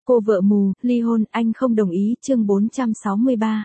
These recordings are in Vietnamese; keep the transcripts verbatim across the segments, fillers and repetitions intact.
Cô vợ mù, ly hôn, anh không đồng ý, chương bốn trăm sáu mươi ba.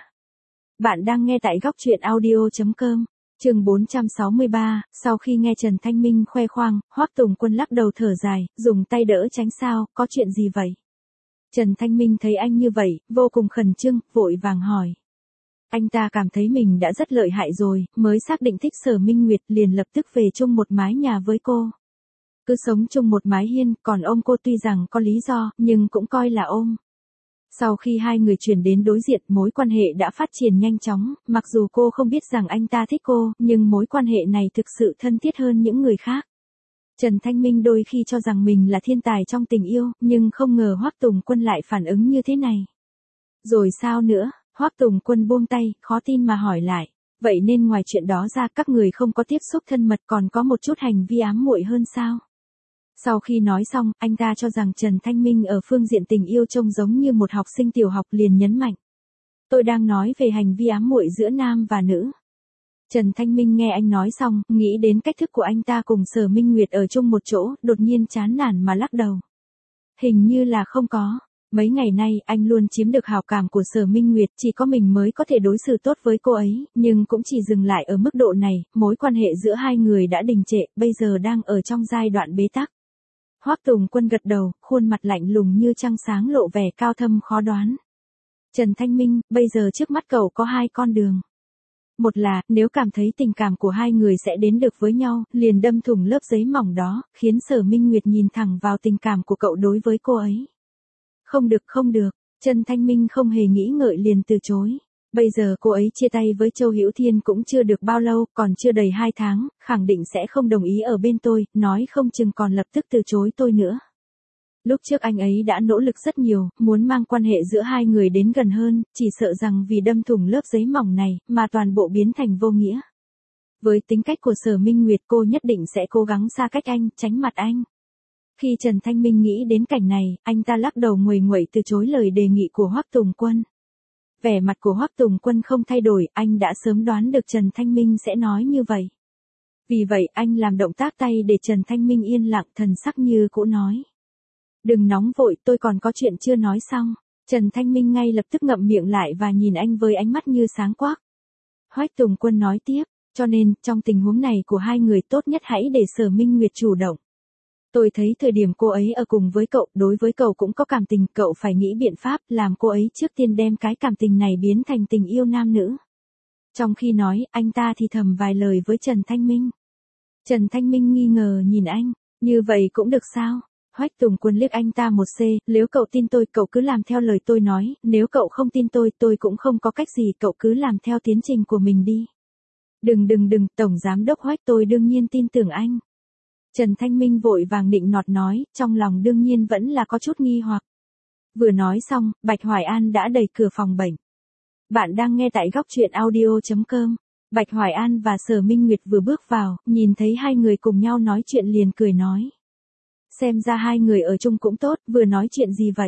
Bạn đang nghe tại góc truyện audio chấm com. Chương bốn trăm sáu mươi ba, sau khi nghe Trần Thanh Minh khoe khoang, Hoắc Tùng Quân lắc đầu thở dài, dùng tay đỡ tránh sao, có chuyện gì vậy? Trần Thanh Minh thấy anh như vậy, vô cùng khẩn trương, vội vàng hỏi. Anh ta cảm thấy mình đã rất lợi hại rồi, mới xác định thích Sở Minh Nguyệt liền lập tức về chung một mái nhà với cô. Cứ sống chung một mái hiên, còn ôm cô tuy rằng có lý do, nhưng cũng coi là ôm. Sau khi hai người chuyển đến đối diện, mối quan hệ đã phát triển nhanh chóng, mặc dù cô không biết rằng anh ta thích cô, nhưng mối quan hệ này thực sự thân thiết hơn những người khác. Trần Thanh Minh đôi khi cho rằng mình là thiên tài trong tình yêu, nhưng không ngờ Hoắc Tùng Quân lại phản ứng như thế này. Rồi sao nữa? Hoắc Tùng Quân buông tay, khó tin mà hỏi lại. Vậy nên ngoài chuyện đó ra các người không có tiếp xúc thân mật còn có một chút hành vi ám muội hơn sao? Sau khi nói xong, anh ta cho rằng Trần Thanh Minh ở phương diện tình yêu trông giống như một học sinh tiểu học liền nhấn mạnh. Tôi đang nói về hành vi ám muội giữa nam và nữ. Trần Thanh Minh nghe anh nói xong, nghĩ đến cách thức của anh ta cùng Sở Minh Nguyệt ở chung một chỗ, đột nhiên chán nản mà lắc đầu. Hình như là không có. Mấy ngày nay, anh luôn chiếm được hảo cảm của Sở Minh Nguyệt, chỉ có mình mới có thể đối xử tốt với cô ấy, nhưng cũng chỉ dừng lại ở mức độ này, mối quan hệ giữa hai người đã đình trệ, bây giờ đang ở trong giai đoạn bế tắc. Hoắc Tùng Quân gật đầu, khuôn mặt lạnh lùng như trăng sáng lộ vẻ cao thâm khó đoán. Trần Thanh Minh, bây giờ trước mắt cậu có hai con đường. Một là, nếu cảm thấy tình cảm của hai người sẽ đến được với nhau, liền đâm thủng lớp giấy mỏng đó, khiến Sở Minh Nguyệt nhìn thẳng vào tình cảm của cậu đối với cô ấy. Không được không được, Trần Thanh Minh không hề nghĩ ngợi liền từ chối. Bây giờ cô ấy chia tay với Châu Hữu Thiên cũng chưa được bao lâu, còn chưa đầy hai tháng, khẳng định sẽ không đồng ý ở bên tôi, nói không chừng còn lập tức từ chối tôi nữa. Lúc trước anh ấy đã nỗ lực rất nhiều, muốn mang quan hệ giữa hai người đến gần hơn, chỉ sợ rằng vì đâm thủng lớp giấy mỏng này, mà toàn bộ biến thành vô nghĩa. Với tính cách của Sở Minh Nguyệt cô nhất định sẽ cố gắng xa cách anh, tránh mặt anh. Khi Trần Thanh Minh nghĩ đến cảnh này, anh ta lắc đầu nguầy nguậy từ chối lời đề nghị của Hoắc Tùng Quân. Vẻ mặt của Hoắc Tùng Quân không thay đổi, anh đã sớm đoán được Trần Thanh Minh sẽ nói như vậy. Vì vậy anh làm động tác tay để Trần Thanh Minh yên lặng, thần sắc như cũ nói. Đừng nóng vội, tôi còn có chuyện chưa nói xong. Trần Thanh Minh ngay lập tức ngậm miệng lại và nhìn anh với ánh mắt như sáng quắc. Hoắc Tùng Quân nói tiếp, cho nên, trong tình huống này của hai người tốt nhất hãy để Sở Minh Nguyệt chủ động. Tôi thấy thời điểm cô ấy ở cùng với cậu, đối với cậu cũng có cảm tình, cậu phải nghĩ biện pháp làm cô ấy trước tiên đem cái cảm tình này biến thành tình yêu nam nữ. Trong khi nói, anh ta thì thầm vài lời với Trần Thanh Minh. Trần Thanh Minh nghi ngờ nhìn anh, như vậy cũng được sao? Hoắc Tùng Quân liếc anh ta một xê, nếu cậu tin tôi, cậu cứ làm theo lời tôi nói, nếu cậu không tin tôi, tôi cũng không có cách gì, cậu cứ làm theo tiến trình của mình đi. Đừng đừng đừng, Tổng Giám đốc Hoắc tôi đương nhiên tin tưởng anh. Trần Thanh Minh vội vàng nịnh nọt nói, trong lòng đương nhiên vẫn là có chút nghi hoặc. Vừa nói xong, Bạch Hoài An đã đẩy cửa phòng bệnh. Bạn đang nghe tại góc truyện audio chấm com. Bạch Hoài An và Sở Minh Nguyệt vừa bước vào, nhìn thấy hai người cùng nhau nói chuyện liền cười nói. Xem ra hai người ở chung cũng tốt, vừa nói chuyện gì vậy?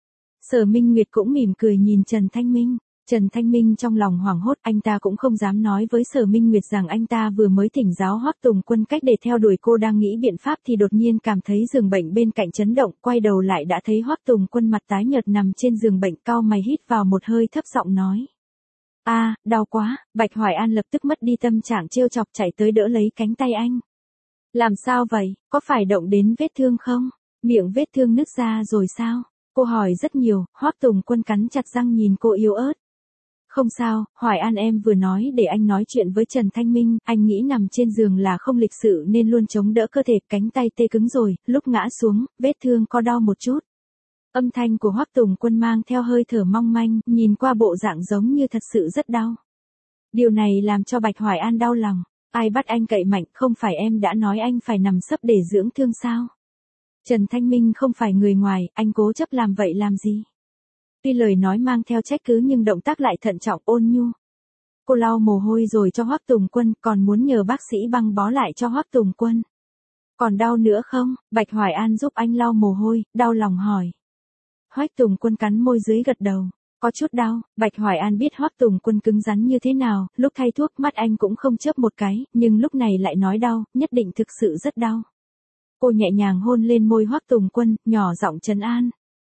Sở Minh Nguyệt cũng mỉm cười nhìn Trần Thanh Minh. Trần Thanh Minh trong lòng hoảng hốt, anh ta cũng không dám nói với Sở Minh Nguyệt rằng anh ta vừa mới thỉnh giáo Hoắc Tùng Quân cách để theo đuổi cô, đang nghĩ biện pháp thì đột nhiên cảm thấy giường bệnh bên cạnh chấn động, quay đầu lại đã thấy Hoắc Tùng Quân mặt tái nhợt nằm trên giường bệnh, cau mày hít vào một hơi thấp giọng nói. A, à, đau quá, Bạch Hoài An lập tức mất đi tâm trạng trêu chọc chạy tới đỡ lấy cánh tay anh. Làm sao vậy, có phải động đến vết thương không? Miệng vết thương nứt ra rồi sao? Cô hỏi rất nhiều, Hoắc Tùng Quân cắn chặt răng nhìn cô yếu ớt. Không sao, Hoài An em vừa nói để anh nói chuyện với Trần Thanh Minh, anh nghĩ nằm trên giường là không lịch sự nên luôn chống đỡ cơ thể, cánh tay tê cứng rồi, lúc ngã xuống, vết thương có đau một chút. Âm thanh của Hoắc Tùng Quân mang theo hơi thở mong manh, nhìn qua bộ dạng giống như thật sự rất đau. Điều này làm cho Bạch Hoài An đau lòng, ai bắt anh cậy mạnh, không phải em đã nói anh phải nằm sấp để dưỡng thương sao? Trần Thanh Minh không phải người ngoài, anh cố chấp làm vậy làm gì? Tuy lời nói mang theo trách cứ nhưng động tác lại thận trọng ôn nhu. Cô lau mồ hôi rồi cho Hoắc Tùng Quân, còn muốn nhờ bác sĩ băng bó lại cho Hoắc Tùng Quân. Còn đau nữa không? Bạch Hoài An giúp anh lau mồ hôi, đau lòng hỏi. Hoắc Tùng Quân cắn môi dưới gật đầu. Có chút đau, Bạch Hoài An biết Hoắc Tùng Quân cứng rắn như thế nào, lúc thay thuốc mắt anh cũng không chớp một cái, nhưng lúc này lại nói đau, nhất định thực sự rất đau. Cô nhẹ nhàng hôn lên môi Hoắc Tùng Quân, nhỏ giọng trấn an.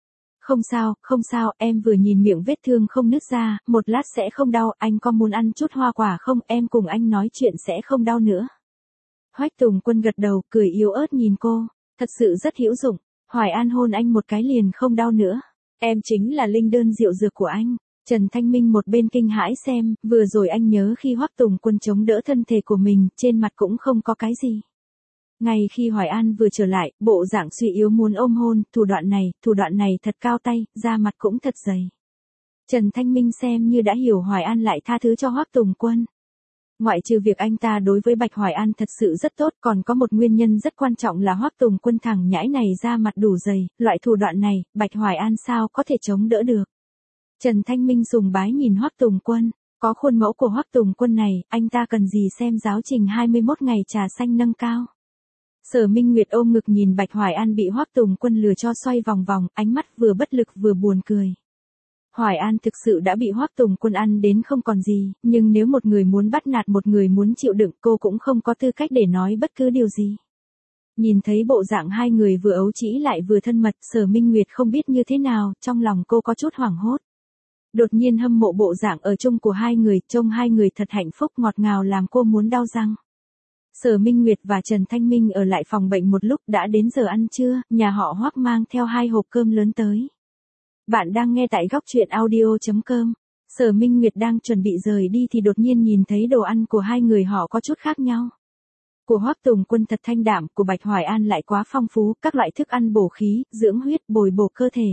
Không sao, không sao, em vừa nhìn miệng vết thương không nứt ra, một lát sẽ không đau, anh có muốn ăn chút hoa quả không, em cùng anh nói chuyện sẽ không đau nữa. Hoắc Tùng Quân gật đầu, cười yếu ớt nhìn cô, thật sự rất hữu dụng, Hoài An hôn anh một cái liền không đau nữa. Em chính là linh đơn diệu dược của anh. Trần Thanh Minh một bên kinh hãi xem, vừa rồi anh nhớ khi Hoắc Tùng Quân chống đỡ thân thể của mình, trên mặt cũng không có cái gì. Ngay khi Hoài An vừa trở lại, bộ dạng suy yếu muốn ôm hôn, thủ đoạn này, thủ đoạn này thật cao tay, da mặt cũng thật dày. Trần Thanh Minh xem như đã hiểu Hoài An lại tha thứ cho Hoắc Tùng Quân. Ngoại trừ việc anh ta đối với Bạch Hoài An thật sự rất tốt, còn có một nguyên nhân rất quan trọng là Hoắc Tùng Quân thằng nhãi này da mặt đủ dày, loại thủ đoạn này, Bạch Hoài An sao có thể chống đỡ được. Trần Thanh Minh sùng bái nhìn Hoắc Tùng Quân, có khuôn mẫu của Hoắc Tùng Quân này, anh ta cần gì xem giáo trình hai mươi mốt ngày trà xanh nâng cao. Sở Minh Nguyệt ôm ngực nhìn Bạch Hoài An bị Hoắc Tùng Quân lừa cho xoay vòng vòng, ánh mắt vừa bất lực vừa buồn cười. Hoài An thực sự đã bị Hoắc Tùng Quân ăn đến không còn gì, nhưng nếu một người muốn bắt nạt một người muốn chịu đựng, cô cũng không có tư cách để nói bất cứ điều gì. Nhìn thấy bộ dạng hai người vừa ấu trĩ lại vừa thân mật, Sở Minh Nguyệt không biết như thế nào, trong lòng cô có chút hoảng hốt. Đột nhiên hâm mộ bộ dạng ở chung của hai người, trông hai người thật hạnh phúc ngọt ngào làm cô muốn đau răng. Sở Minh Nguyệt và Trần Thanh Minh ở lại phòng bệnh một lúc, đã đến giờ ăn trưa, nhà họ Hoắc mang theo hai hộp cơm lớn tới. Bạn đang nghe tại góc truyện audio chấm com. Sở Minh Nguyệt đang chuẩn bị rời đi thì đột nhiên nhìn thấy đồ ăn của hai người họ có chút khác nhau. Của Hoắc Tùng Quân thật thanh đạm, của Bạch Hoài An lại quá phong phú, các loại thức ăn bổ khí, dưỡng huyết, bồi bổ cơ thể.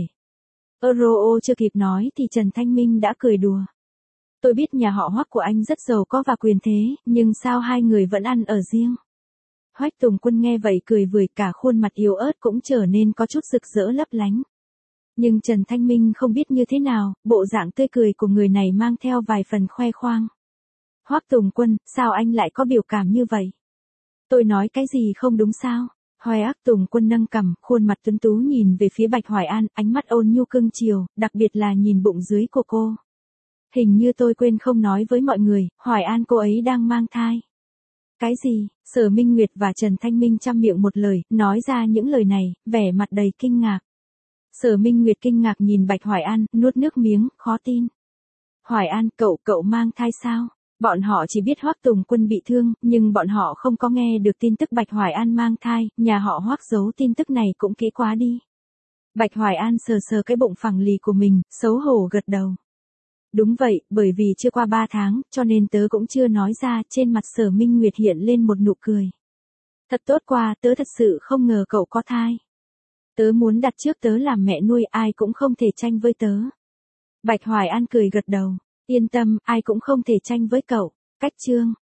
Euro chưa kịp nói thì Trần Thanh Minh đã cười đùa. Tôi biết nhà họ Hoắc của anh rất giàu có và quyền thế, nhưng sao hai người vẫn ăn ở riêng? Hoắc Tùng Quân nghe vậy cười vười, cả khuôn mặt yếu ớt cũng trở nên có chút rực rỡ lấp lánh. Nhưng Trần Thanh Minh không biết như thế nào, bộ dạng tươi cười của người này mang theo vài phần khoe khoang. Hoắc Tùng Quân, sao anh lại có biểu cảm như vậy? Tôi nói cái gì không đúng sao? Hoắc Tùng Quân nâng cằm, khuôn mặt tuấn tú nhìn về phía Bạch Hoài An, ánh mắt ôn nhu cưng chiều, đặc biệt là nhìn bụng dưới của cô. Hình như tôi quên không nói với mọi người, Hoài An cô ấy đang mang thai. Cái gì? Sở Minh Nguyệt và Trần Thanh Minh chăm miệng một lời, nói ra những lời này, vẻ mặt đầy kinh ngạc. Sở Minh Nguyệt kinh ngạc nhìn Bạch Hoài An, nuốt nước miếng, khó tin. Hoài An, cậu, cậu mang thai sao? Bọn họ chỉ biết Hoắc Tùng Quân bị thương, nhưng bọn họ không có nghe được tin tức Bạch Hoài An mang thai, nhà họ Hoắc giấu tin tức này cũng kỹ quá đi. Bạch Hoài An sờ sờ cái bụng phẳng lì của mình, xấu hổ gật đầu. Đúng vậy, bởi vì chưa qua ba tháng, cho nên tớ cũng chưa nói ra, trên mặt Sở Minh Nguyệt hiện lên một nụ cười. Thật tốt quá, tớ thật sự không ngờ cậu có thai. Tớ muốn đặt trước tớ làm mẹ nuôi, ai cũng không thể tranh với tớ. Bạch Hoài An cười gật đầu, yên tâm, ai cũng không thể tranh với cậu. Cách chương